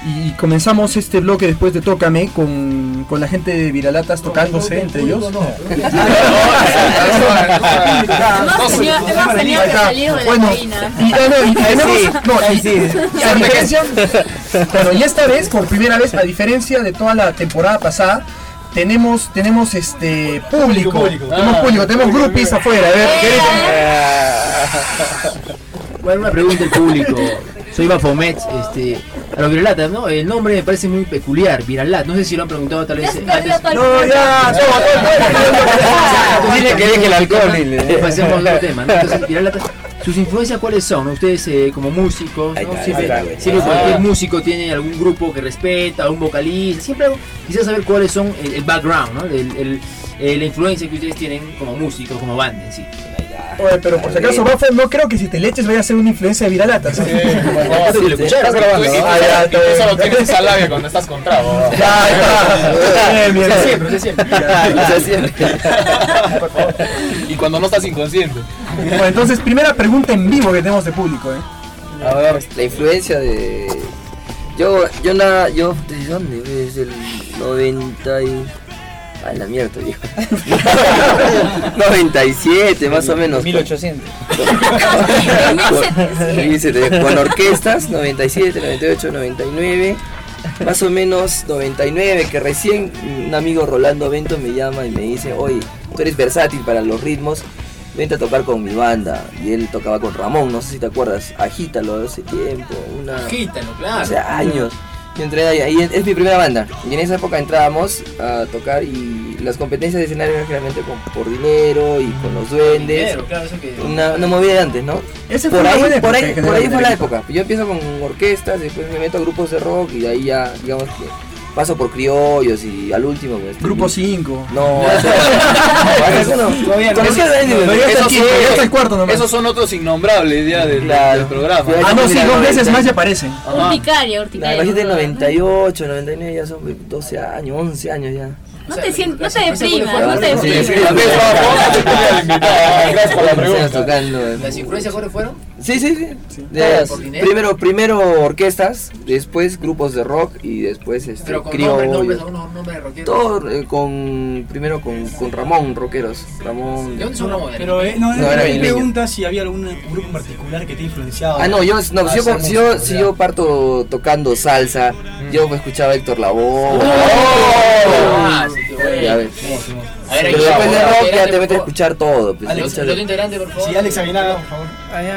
Y comenzamos este bloque después de Tócame con la gente de Viralatas tocándose entre ellos. Hemos tenido que salir de la cabina. Bueno, y esta vez, por primera vez, a diferencia de toda la temporada pasada, tenemos público. Tenemos groupies afuera. A ver, bueno, una pregunta del público. Soy Bafomet, a los Viralatas, ¿no? El nombre me parece muy peculiar, Viralat. No sé si lo han preguntado tal vez antes. No, ya, dile que deje el alcohol. Pasemos a otro tema, ¿no? Entonces, Viralatas, ¿sus influencias cuáles son? Ustedes como músicos, ¿no? Siempre cualquier músico tiene algún grupo que respeta, un vocalista. Siempre quisiera saber cuáles son el background, ¿no? La influencia que ustedes tienen como músicos, como banda en sí. Oye, pero por si acaso, Bafo, no creo que Si Te Leches vaya a ser una influencia de Viralatas. Estás grabando, ¿no? Tú solo tienes esa labia cuando estás con trago. Siempre. Y cuando no estás inconsciente. Bueno, entonces, primera pregunta en vivo que tenemos de público, A ver, la influencia de... Yo ¿desde dónde? Desde el 90 y... Ay, la mierda, dijo. 97, más o menos. 1800. Con orquestas, 97, 98, 99. Más o menos 99, que recién un amigo Rolando Bento me llama y me dice: oye, tú eres versátil para los ritmos, vente a tocar con mi banda. Y él tocaba con Ramón, no sé si te acuerdas, Agítalo hace tiempo. Agítalo, claro. Hace años. Yo entré ahí, es mi primera banda. Y en esa época entrábamos a tocar y las competencias de escenario eran generalmente por dinero y con los duendes. Dinero, claro, eso que... una movida de antes, ¿no? Por ahí fue la época. Yo empiezo con orquestas, después me meto a grupos de rock y de ahí ya, digamos que paso por criollos y al último pues, Grupo 5. No, eso no. Esos son otros innombrables ya del programa. No, sí, 2 veces más ya aparecen. Urticaria. Imagínate en 98, 99 ya son 12 años, 11 años ya. No te deprimas, no te deprimas. Gracias por la pregunta. ¿Las influencias cuáles fueron? Sí. Primero orquestas, después grupos de rock y después pero con criollos. nombres de rockeros. Todo primero con Ramón, rockeros. Ramón. ¿De dónde son Ramón? Pero no era mi pregunta si había algún grupo en particular que te influenciaba. Si yo parto tocando salsa, yo escuchaba a Héctor Lavoe. Ya ves. Pero después de rock ya te metes a escuchar todo. Alex, otro integrante, por favor. Sí, Alex Aguinaga, por favor.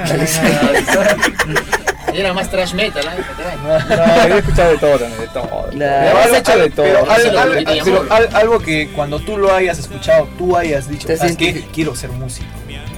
Era más trash metal, ¿eh? No, yo he escuchado de todo también, de todo. Has hecho de todo. Pero algo que cuando tú lo hayas escuchado, tú hayas dicho, ¿sabes qué? Quiero ser músico.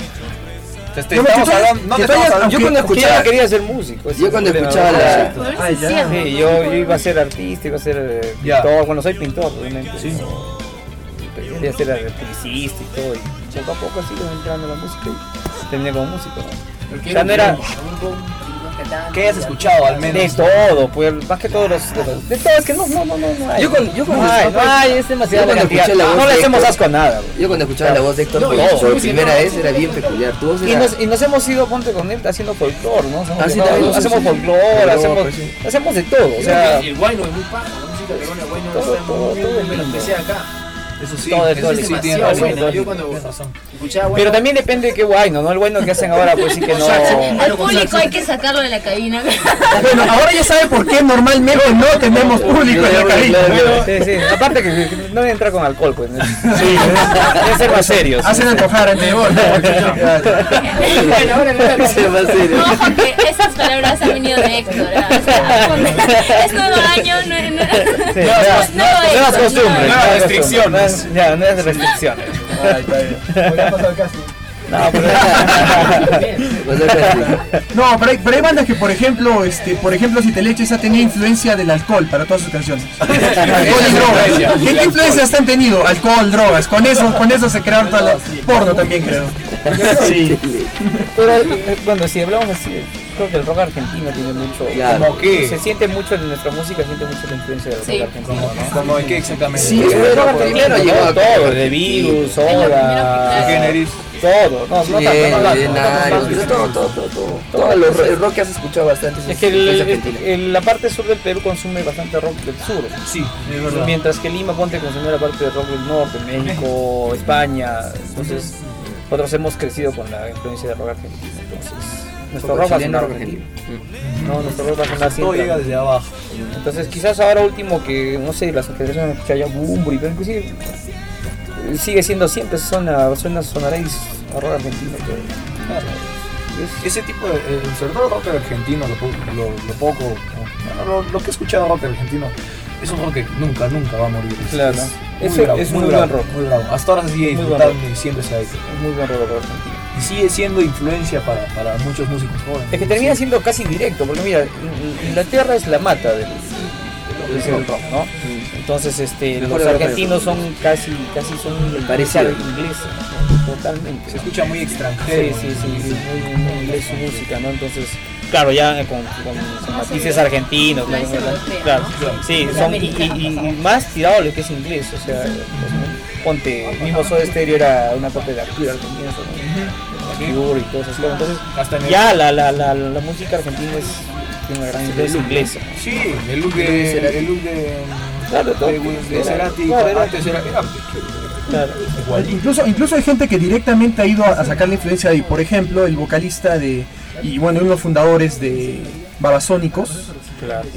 Yo cuando escuchaba quería ser músico. Yo cuando escuchaba la... Sí, yo iba a ser artista, iba a ser pintor. Bueno, soy pintor, obviamente. Sí. Quería ser publicista y todo. Y poco a poco así iba entrando en la música y terminé como músico, ¿no? O sea, no era... ¿Qué hayas escuchado al menos? De todo, pues más que todos los... De todo, es que no hay. Yo cuando es demasiado cantidad. No le hacemos asco a nada. Yo cuando escuchaba la voz de Héctor por primera vez era bien peculiar. Y nos hemos ido, ponte con él, haciendo folclore, ¿no? Hacemos folclore, hacemos de todo. O sea, el guayno es muy paja, la música de guayno todo empecé acá. Eso sí, todo es demasiado bueno. Yo cuando escuchaba pero también depende de qué guayno, ¿no? El guayno que hacen ahora pues sí que no... Al público hay que sacarlo de la cabina. Bueno, ahora ya sabe por qué normalmente no tenemos público en la cabina. Sí, aparte que no debe entrar con alcohol, pues. Sí, debe ser más serios. Hacen antojar ante vos. Bueno, ahora ojo que esas palabras han venido de Héctor. Es nuevo año, nuevas costumbres, nuevas restricciones. Ya, no es de restricciones. Está bien. Voy a pasar el casting. No, pero hay bandas que por ejemplo Si Te Leches ha tenido influencia del alcohol para todas sus canciones. Alcohol y drogas. ¿Qué influencias han tenido? Alcohol, drogas. Con eso se crearon todas las porno también, creo. Sí. Pero bueno, si hablamos así, creo que el rock argentino tiene mucho. ¿Cómo qué? Se siente mucho en nuestra música, siente mucho la influencia del rock argentino, ¿no? ¿Cómo de qué exactamente? Sí, primero llegó todo, de Virus, Soda, Generis. Todo, no, no tanto. Todo el rock que has escuchado bastante. Es que la parte sur del Perú consume bastante rock del sur. Sí, es verdad. Mientras que Lima consume la parte de rock del norte, México, España. Entonces, nosotros hemos crecido con la influencia de rock argentino. Entonces, nuestro rock va a sonar argentino. No, nuestro rock va a sonar siempre. Todo llega desde abajo. Entonces, quizás ahora último que, no sé, las generaciones escuchan ya Bumburi, pero inclusive sigue siendo siempre sonaréis a rock argentino. Claro. Ese tipo de, sobre todo rock argentino, lo que he escuchado rock argentino es un rock que nunca va a morir. Claro. Es muy buen rock. Muy bravo. Hasta ahora se sigue disfrutando y siempre se ha hecho. Es muy buen rock argentino. Y sigue siendo influencia para muchos músicos jóvenes. Es que termina siendo casi directo, porque mira, Inglaterra es la mata del rock, ¿no? Entonces los argentinos son casi son parecido inglés, totalmente. Se escucha muy extranjero. Sí, muy inglés su música, ¿no? Entonces, claro, ya con matices argentinos, claro, sí, son y más tirado a lo que es inglés, o sea, ponte, mismo Soda Stereo era una copia de Arturo al comienzo, ¿no? Y todo eso, entonces ya la música argentina tiene una gran influencia inglesa. Sí, el look de Cerati, antes era claro. Incluso hay gente que directamente ha ido a sacar la influencia de, por ejemplo, el vocalista y uno de los fundadores de Babasónicos, claro.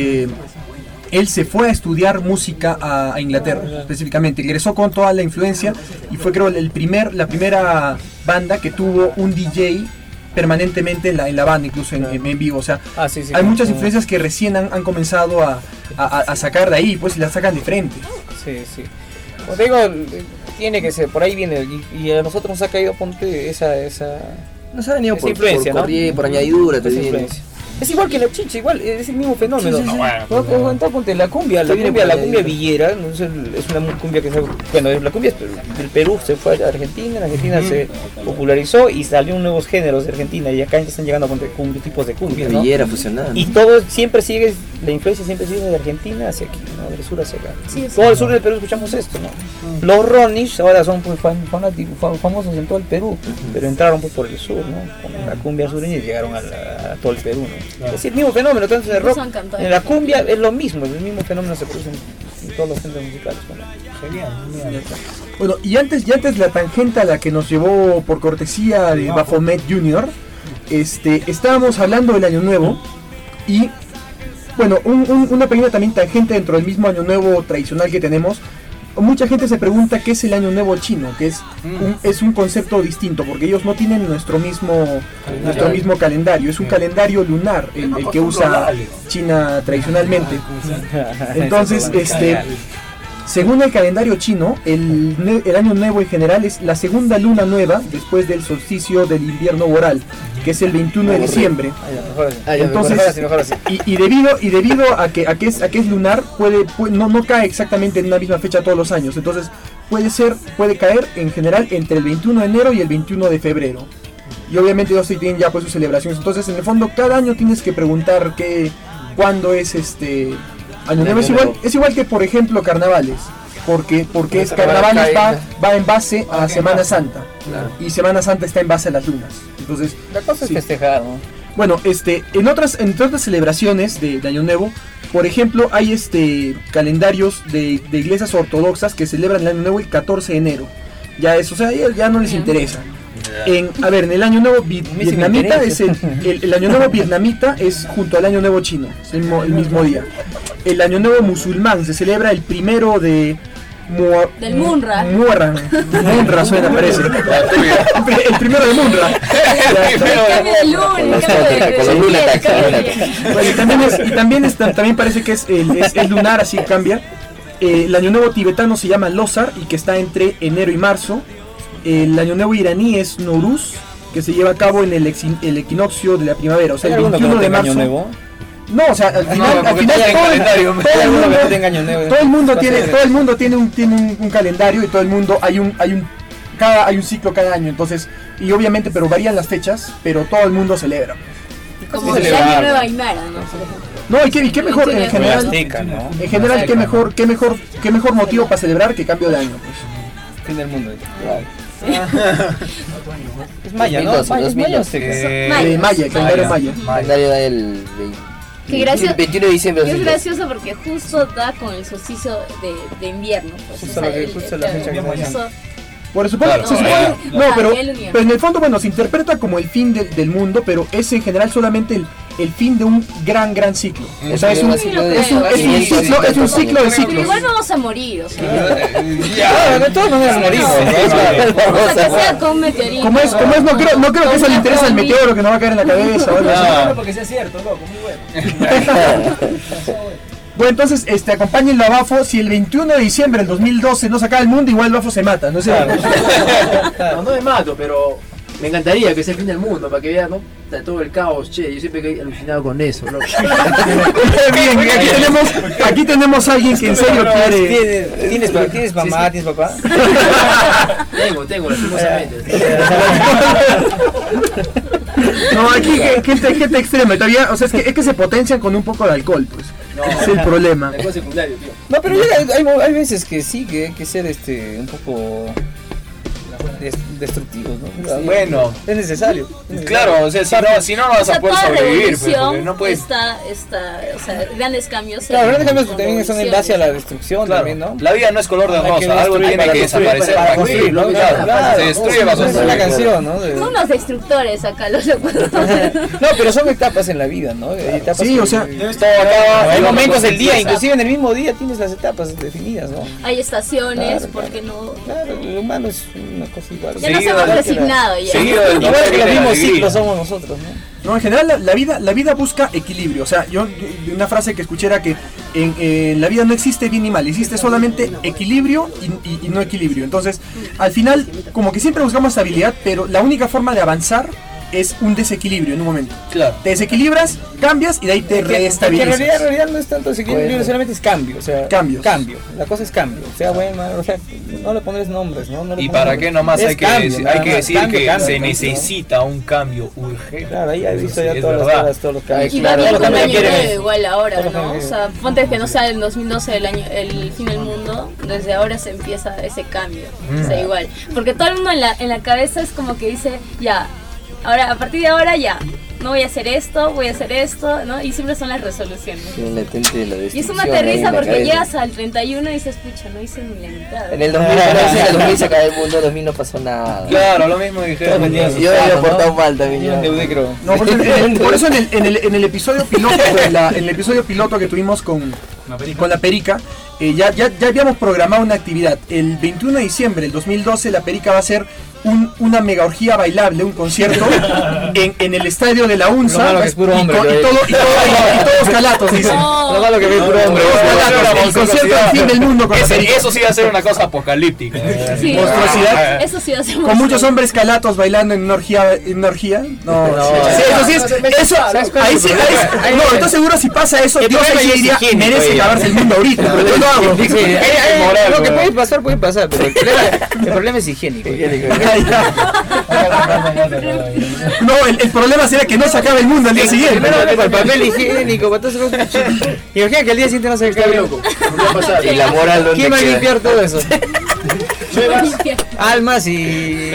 Él se fue a estudiar música a Inglaterra, específicamente, ingresó con toda la influencia y fue, creo, la primera banda que tuvo un DJ permanentemente en la banda, incluso en vivo, o sea, hay muchas influencias que recién han comenzado a sacar de ahí, pues, y las sacan de frente. Sí. Como te digo, tiene que ser, por ahí viene, y a nosotros nos ha caído, ponte, esa nos ha venido por influencia, por añadidura, esa influencia. Es igual que la chicha, igual, es el mismo fenómeno. Ponte la cumbia villera, ¿no? Es una cumbia que la cumbia del Perú se fue a Argentina, en Argentina se popularizó y salieron nuevos géneros de Argentina y acá están llegando tipos de cumbia, ¿no? Villera fusionada. Y todo siempre sigue, la influencia siempre sigue de Argentina hacia aquí, ¿no? Del sur hacia acá. Todo el sur del Perú escuchamos esto, ¿no? Los Ronish ahora son pues, famosos en todo el Perú, pero entraron pues, por el sur, ¿no? Con la cumbia sureña y llegaron a todo el Perú, ¿no? Claro. Es el mismo fenómeno, entonces el rock, en la cumbia es lo mismo, el mismo fenómeno se produce en todos los géneros musicales. Genial. Bueno, y antes la tangente a la que nos llevó por cortesía de Baphomet Jr., estábamos hablando del Año Nuevo y, bueno, una pequeña también tangente dentro del mismo Año Nuevo tradicional que tenemos. Mucha gente se pregunta qué es el Año Nuevo chino, que es un concepto distinto, porque ellos no tienen nuestro mismo calendario, es un calendario lunar el que usa China tradicionalmente. Entonces, según el calendario chino, el Año Nuevo en general es la segunda luna nueva después del solsticio del invierno boreal, que es el 21 de diciembre. Entonces, y debido a que es lunar, no cae exactamente en una misma fecha todos los años. Entonces puede caer en general entre el 21 de enero y el 21 de febrero. Y obviamente ellos sí tienen ya pues sus celebraciones. Entonces, en el fondo, cada año tienes que preguntar cuándo es Año Nuevo. Es igual que, por ejemplo, carnavales. Porque carnavales va en base a Semana Santa. Claro. Y Semana Santa está en base a las lunas. Entonces, la cosa es festejar, ¿no? Bueno, en otras celebraciones de Año Nuevo, por ejemplo, hay calendarios de iglesias ortodoxas que celebran el Año Nuevo el 14 de enero. Ya eso, o sea, ya no les interesa. En el Año Nuevo vietnamita el Año Nuevo vietnamita es junto al Año Nuevo chino, es el mismo día. El Año Nuevo musulmán se celebra el primero del Munra. Munra suena, parece. El primero de Munra. También parece que es lunar, así cambia. El Año Nuevo tibetano se llama Losar y que está entre enero y marzo. El Año Nuevo iraní es Nowruz, que se lleva a cabo en el equinoccio de la primavera, o sea, el 21 de marzo. No, o sea, al final todo el mundo tiene un calendario y todo el mundo hay un ciclo cada año, entonces, y obviamente, pero varían las fechas, pero todo el mundo celebra. Como el Año Nuevo Aymara, ¿no? No, y qué mejor en general. En general, qué mejor motivo para celebrar que cambio de año, pues. Fin del mundo. Es Maya, ¿no? 2012, Maya, el calendario Maya. El calendario da el Qué gracioso, 21 de diciembre. es gracioso porque justo da con el solsticio de invierno. Pues, Justo la fecha que justo- Por eso, se supone, pero en el fondo, bueno, se interpreta como el fin del mundo, pero es en general solamente el fin de un gran ciclo. O sea, es un ciclo de ciclos. Igual vamos a morir, o sea. Ya, de todas maneras morimos. O sea, que sea con un meteorito. Como es, no creo que eso le interese al meteoro que nos va a caer en la cabeza. o algo así. Porque sea cierto, loco, muy bueno. Bueno, entonces, acompáñenlo a Bafo. Si el 21 de diciembre del 2012 no se acaba el mundo, igual Bafo se mata, no sé. No me mato, pero me encantaría que sea el fin del mundo, para que vean, ¿no? Está todo el caos, che, yo siempre he alucinado con eso, ¿no? Bien, aquí tenemos a alguien que en serio quiere... ¿Tienes mamá? ¿Tienes papá? Tengo, lastimosamente. No, aquí gente extrema, todavía, o sea, es que se potencian con un poco de alcohol, pues. Es el problema. Algo secundario, tío. No, pero hay veces que sí, que hay que ser un poco destructivos, ¿no? Sí. Bueno, es necesario. Claro, o sea, si no vas a poder sobrevivir, pues, porque no puedes. O sea, grandes cambios. Claro, grandes cambios también son en base a la destrucción, Claro, también, ¿no? La vida no es color de rosa, algo tiene que desaparecer para construir, ¿no? Claro, se destruye bajo es la canción, ¿no? Son los destructores acá, los locos. No, pero son etapas en la vida, ¿no? Etapas sí, o sea, hay momentos del día, inclusive en el mismo día tienes las etapas definidas, ¿no? Hay estaciones, Claro, porque no. Claro, el humano es una cosa igual. Ya nos hemos resignado ya. Igual que los mismos ciclos somos nosotros, ¿no? No, en general la vida busca equilibrio. O sea, una frase que escuché era que en la vida no existe bien y mal, existe solamente equilibrio y no equilibrio. Entonces, al final, como que siempre buscamos estabilidad, pero la única forma de avanzar es un desequilibrio en un momento. Claro. Te desequilibras, cambias y de ahí te reestabilizas. En realidad no es tanto desequilibrio, solamente es cambio, o sea, Cambios. cambio. La cosa es cambio, sea bueno, o sea, no le pondres nombres, ¿no? ¿Y para qué nomás hay que decir que cambio, se necesita un cambio urgente? Claro, ahí has visto Sí, ya es todos verdad. los cambios. Y va bien Todos con los año cambios nuevo quieren- igual ahora, todos los ¿no? O cambios sea, ponte que no sea el 2012 el fin del mundo, desde ahora se empieza ese cambio. O sea, igual. Porque todo el mundo en la cabeza es como que dice, ya, ahora, a partir de ahora ya, no voy a hacer esto, ¿no? Y siempre son las resoluciones. Y es una terriza porque llegas al 31 y dices, pucha, no hice ni la mitad. En el 2000 se acaba el mundo, 2000 no pasó nada. Claro, lo mismo dijeron. Yo me había portado mal también. Yo endeudé, creo. No, por eso en el episodio piloto, en el episodio piloto que tuvimos con la Perica, ya habíamos programado una actividad. El 21 de diciembre del 2012 la Perica va a hacer una mega orgía bailable, un concierto en el estadio de la UNSA. Lo malo que es puro hombre, y todos calatos, dicen. Lo malo que ve puro hombre. El concierto del fin del mundo con la Perica. Eso sí va a ser una cosa apocalíptica. Sí, monstruosidad. eso sí hacemos. Con muchos hombres calatos bailando en una orgía. No, sí, eso sí es. Eso, ahí sí. No, estoy seguro si pasa eso, Dios ahí diría, merece acabarse el mundo ahorita. Pero yo lo hago. Lo que puede pasar, pero el problema es higiénico. No, el problema sería que no se acabe el mundo al día siguiente. Primero para el papel higiénico, para todas esas cosas. Imagina que al día siguiente no se acabe loco. Y la moral donde ¿Quién va a queda? limpiar todo eso? Almas y...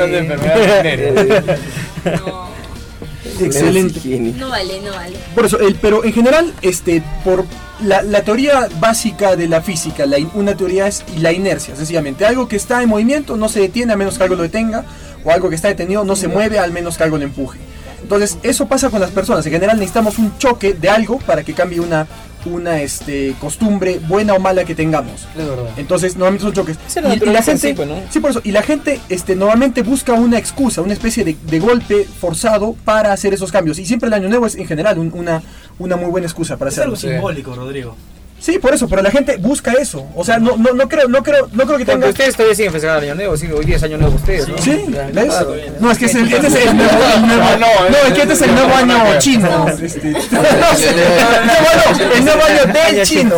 No, Excelente. no vale. Por eso, pero en general, por la teoría básica de la física, una teoría es la inercia, sencillamente. Algo que está en movimiento no se detiene a menos que algo lo detenga, o algo que está detenido no se mueve al menos que algo lo empuje. Entonces, eso pasa con las personas. En general necesitamos un choque de algo para que cambie una costumbre buena o mala que tengamos. Es verdad. Entonces, normalmente son choques. Y la gente, ¿no? Sí, por eso. Y la gente normalmente busca una excusa, una especie de golpe forzado para hacer esos cambios. Y siempre el Año Nuevo es en general una muy buena excusa para Es hacerlo. algo simbólico, Rodrigo. Sí, por eso, pero la gente busca eso. O sea, no creo que Porque tenga. ustedes todavía siguen festejando el año nuevo, sí, hoy día es año nuevo ustedes, ¿no? Sí, ¿ves? Claro. No, es que este es el nuevo. Es que este es el nuevo año chino. El nuevo año del chino.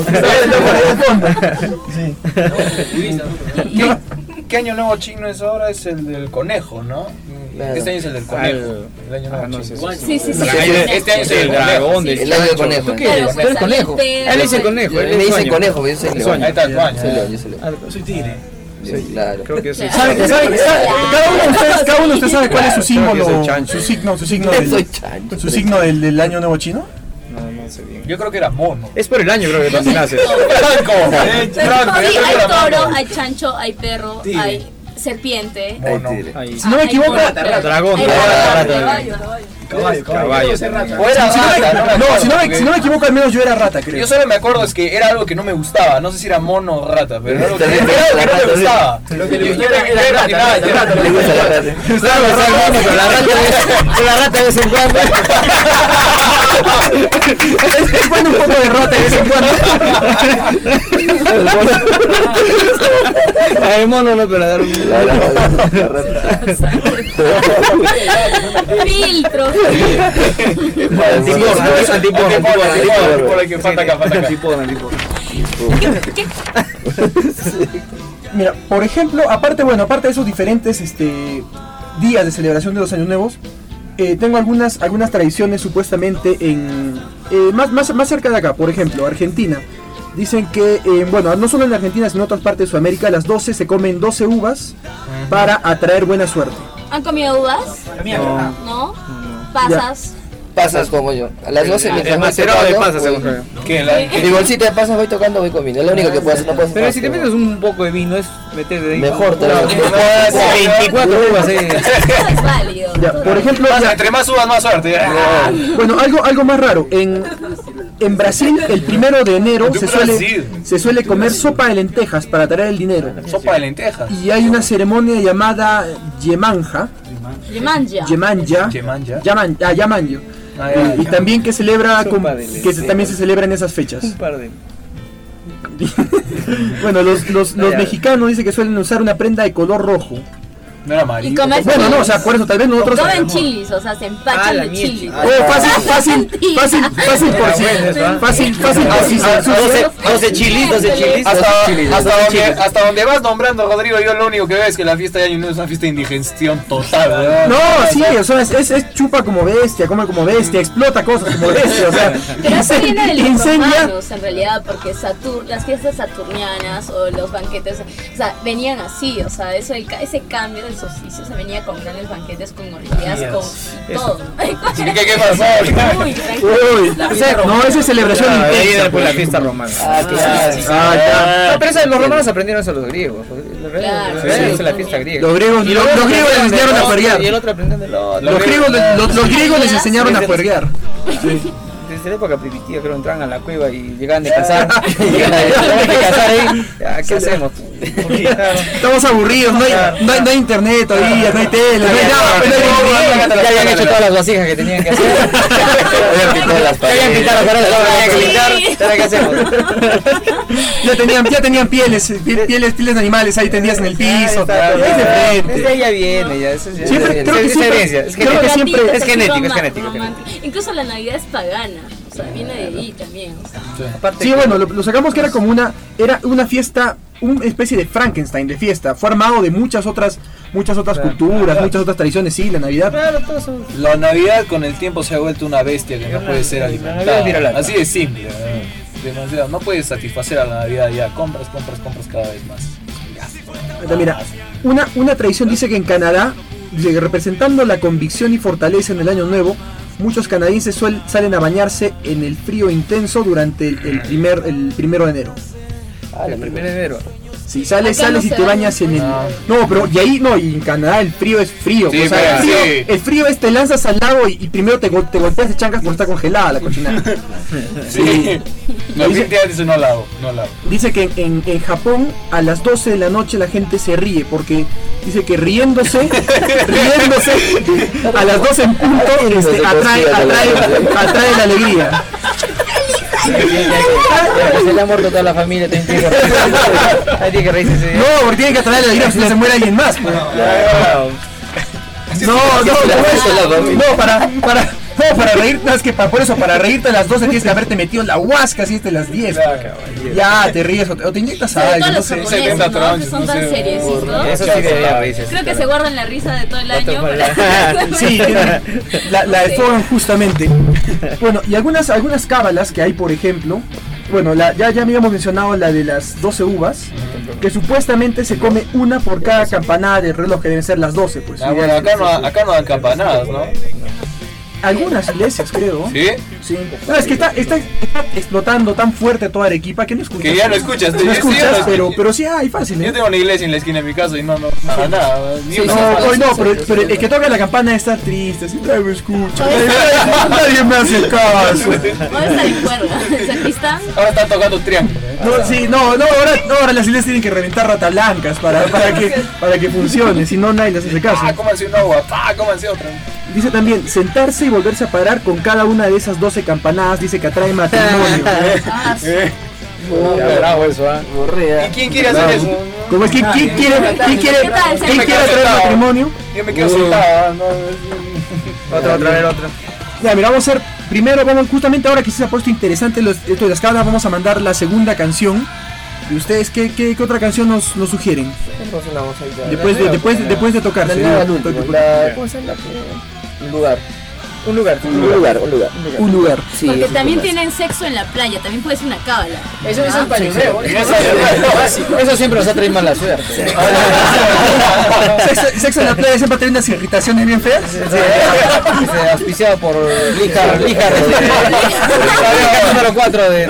¿Qué año nuevo chino es ahora? Es el del conejo, ¿no? Este año es el del conejo. El año nuevo chino. Sí. Este año es el dragón. El año del conejo. ¿Tú qué eres? Tú eres conejo. Él dice conejo. Me dicen conejo, yo soy león. Ahí está el año. Yo soy león. Soy tigre. Sí, claro. Creo que sí. ¿Sabe? Cada uno de ustedes sabe cuál es su símbolo, su signo del año nuevo chino. No sé bien. Yo creo que era mono. Es por el año, creo que cuando naces. Franco. Sí, hay toro, hay chancho, hay perro, hay serpiente. Ahí. Si no me equivoco, Dragón. Caballo. O era rata, no, si no me equivoco, al menos yo era rata, creo. Yo solo me acuerdo es que era algo que no me gustaba. No sé si era mono o rata, pero era algo que no me gustaba. Lo que le gustaba era rata. Le gusta la rata. la rata de vez en cuando. Es bueno un poco de rata de vez en cuando. El mono no, pero la Filtro. Mira, por ejemplo, aparte de esos diferentes días de celebración de los años nuevos, tengo algunas tradiciones supuestamente en más cerca de acá. Por ejemplo, Argentina. Dicen que, bueno, no solo en Argentina, sino en otras partes de Sudamérica, a las 12 se comen 12 uvas para atraer buena suerte. ¿Han comido uvas? ¿No? ¿Pasas? Pasas como yo. A las 12 mientras más de pasas, según mi bolsita de pasas voy tocando, voy comiendo. Es lo único que puedo hacer. No puedo hacer pero más, si te metes un poco de vino, es meterte de ahí. Mejor te lo 24 uvas, Eso es válido. Ya, por ejemplo, entre más uvas, más suerte. bueno, algo más raro. En Brasil, el 1 de enero se suele comer sopa de lentejas para traer el dinero. Sopa de lentejas. Y hay una ceremonia llamada Yemanja. Yamanyo. Y también que celebra también se celebra en esas fechas. Bueno, los mexicanos dicen que suelen usar una prenda de color rojo. No era amarillo. Bueno, no, o sea, por eso tal vez nosotros comen chilis, o sea, se empachan de chilis. Fácil por si 12 chilis. Hasta donde vas nombrando, Rodrigo, yo lo único que veo es que la fiesta de Año Nuevo es una fiesta de indigestión total. No, sí, o sea, es chupa como bestia, come como bestia, explota cosas como bestia, o sea, pero eso viene de los romanos en realidad, porque las fiestas saturnianas o los banquetes, o sea, venían así, o sea, ese cambio del solsticio se venía con grandes banquetes, con orgías, con todo. ¿Qué pasó? Uy, tranquilo. No, esa es celebración intensa. Por la fiesta romana. Claro. Pero eso los romanos aprendieron eso a los griegos. Esa es la fiesta griega. Los griegos les enseñaron a juerguear. Y el otro aprendió de Los griegos les enseñaron a juerguear. Desde la época primitiva creo entraban a la cueva y llegaban de cazar. ¿Qué hacemos? Estamos aburridos, no hay internet todavía, no hay tele, no hay nada. Ya habían hecho todas las vasijas que tenían que hacer. Habían pintado las paredes, ¿qué hacemos? Ya tenían pieles de animales ahí tendidas en el piso. Desde ahí ya viene, ya es herencia, es genético. Incluso la Navidad es pagana, o sea, viene de ahí también. Sí, bueno, lo sacamos que era una fiesta, una especie de Frankenstein de fiesta. Fue armado de muchas otras culturas, muchas otras tradiciones, sí, la Navidad. La Navidad con el tiempo se ha vuelto una bestia que no puede ser alimentada. Así de simple. Demasiado. No puedes satisfacer a la Navidad ya. Compras cada vez más. Mira, una tradición dice que en Canadá, representando la convicción y fortaleza en el año nuevo, muchos canadienses salen a bañarse en el frío intenso durante el 1 de enero. El 1 de enero. Si sales y te bañas en el... No, pero y ahí no, y en Canadá el frío es frío. Sí, o sea, el frío es te lanzas al lago y primero te golpeas de chancas porque está congelada la cochinada. Sí. No, dice no lavo. Dice que en Japón a las 12 de la noche la gente se ríe porque dice que riéndose a las 12 en punto atrae la alegría. Se le ha muerto toda la familia, tiene que reírse. No, porque tiene que atraer la alegría si no se muere alguien más. Pues. Para reírte, es que por eso, para reírte a las 12 tienes que haberte metido en la huasca si es de las 10. Ya, te ríes o te inyectas algo, no sé. Que son tan seriecitos. Eso sí debería reírse. Creo que se guardan la risa de todo el año. Sí, la desfogan justamente. Bueno, y algunas cábalas que hay, por ejemplo, bueno, ya habíamos mencionado la de las 12 uvas, que supuestamente se come una por cada campanada del reloj, que deben ser las 12, pues. Bueno, acá no dan campanadas, ¿no? Algunas iglesias, creo. ¿Sí? Sí. No, es que está explotando tan fuerte toda Arequipa que no escuchas. Que ya no escuchas. No escuchas, pero sí hay fácil. Yo tengo una iglesia en la esquina de mi casa y nada. Pero el que toca la campana está triste, siempre me escucha. Nadie me hace caso. Ahora está en cuerda, ¿el sacristán? Ahora están tocando triángulo. Ahora las iglesias tienen que reventar rata blancas para que funcione, si no nadie les hace caso. Cómanse una uva, cómanse otra. Dice también, sentarse y volverse a parar con cada una de esas 12 campanadas, dice que atrae matrimonio. Bravo eso, ¿Y quién quiere hacer eso? ¿Cómo es que quién quiere atraer matrimonio? Yo me quedo sentado. Otra. Ya, mira, vamos a hacer, primero, justamente ahora que se ha puesto interesante esto de las cábalas, vamos a mandar la segunda canción. ¿Y ustedes qué otra canción nos sugieren? Después de tocar. ¿Cómo se llama? Un lugar. Sí, porque también tienen sexo en la playa, también puede ser una cábala. Eso es un pañuelo. Eso siempre nos ha traído mala suerte. Sexo en la playa siempre tiene unas irritaciones bien feas. Auspiciado por Lija número 4 de...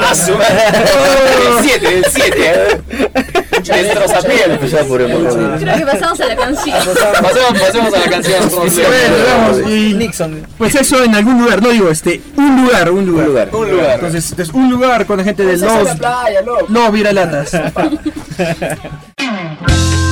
El 7. Destroza piel. Creo que pasamos a la canción. Pasemos a la canción. Nixon. Pues eso en algún lugar, no digo un lugar. Entonces un lugar con la gente de los Viralatas.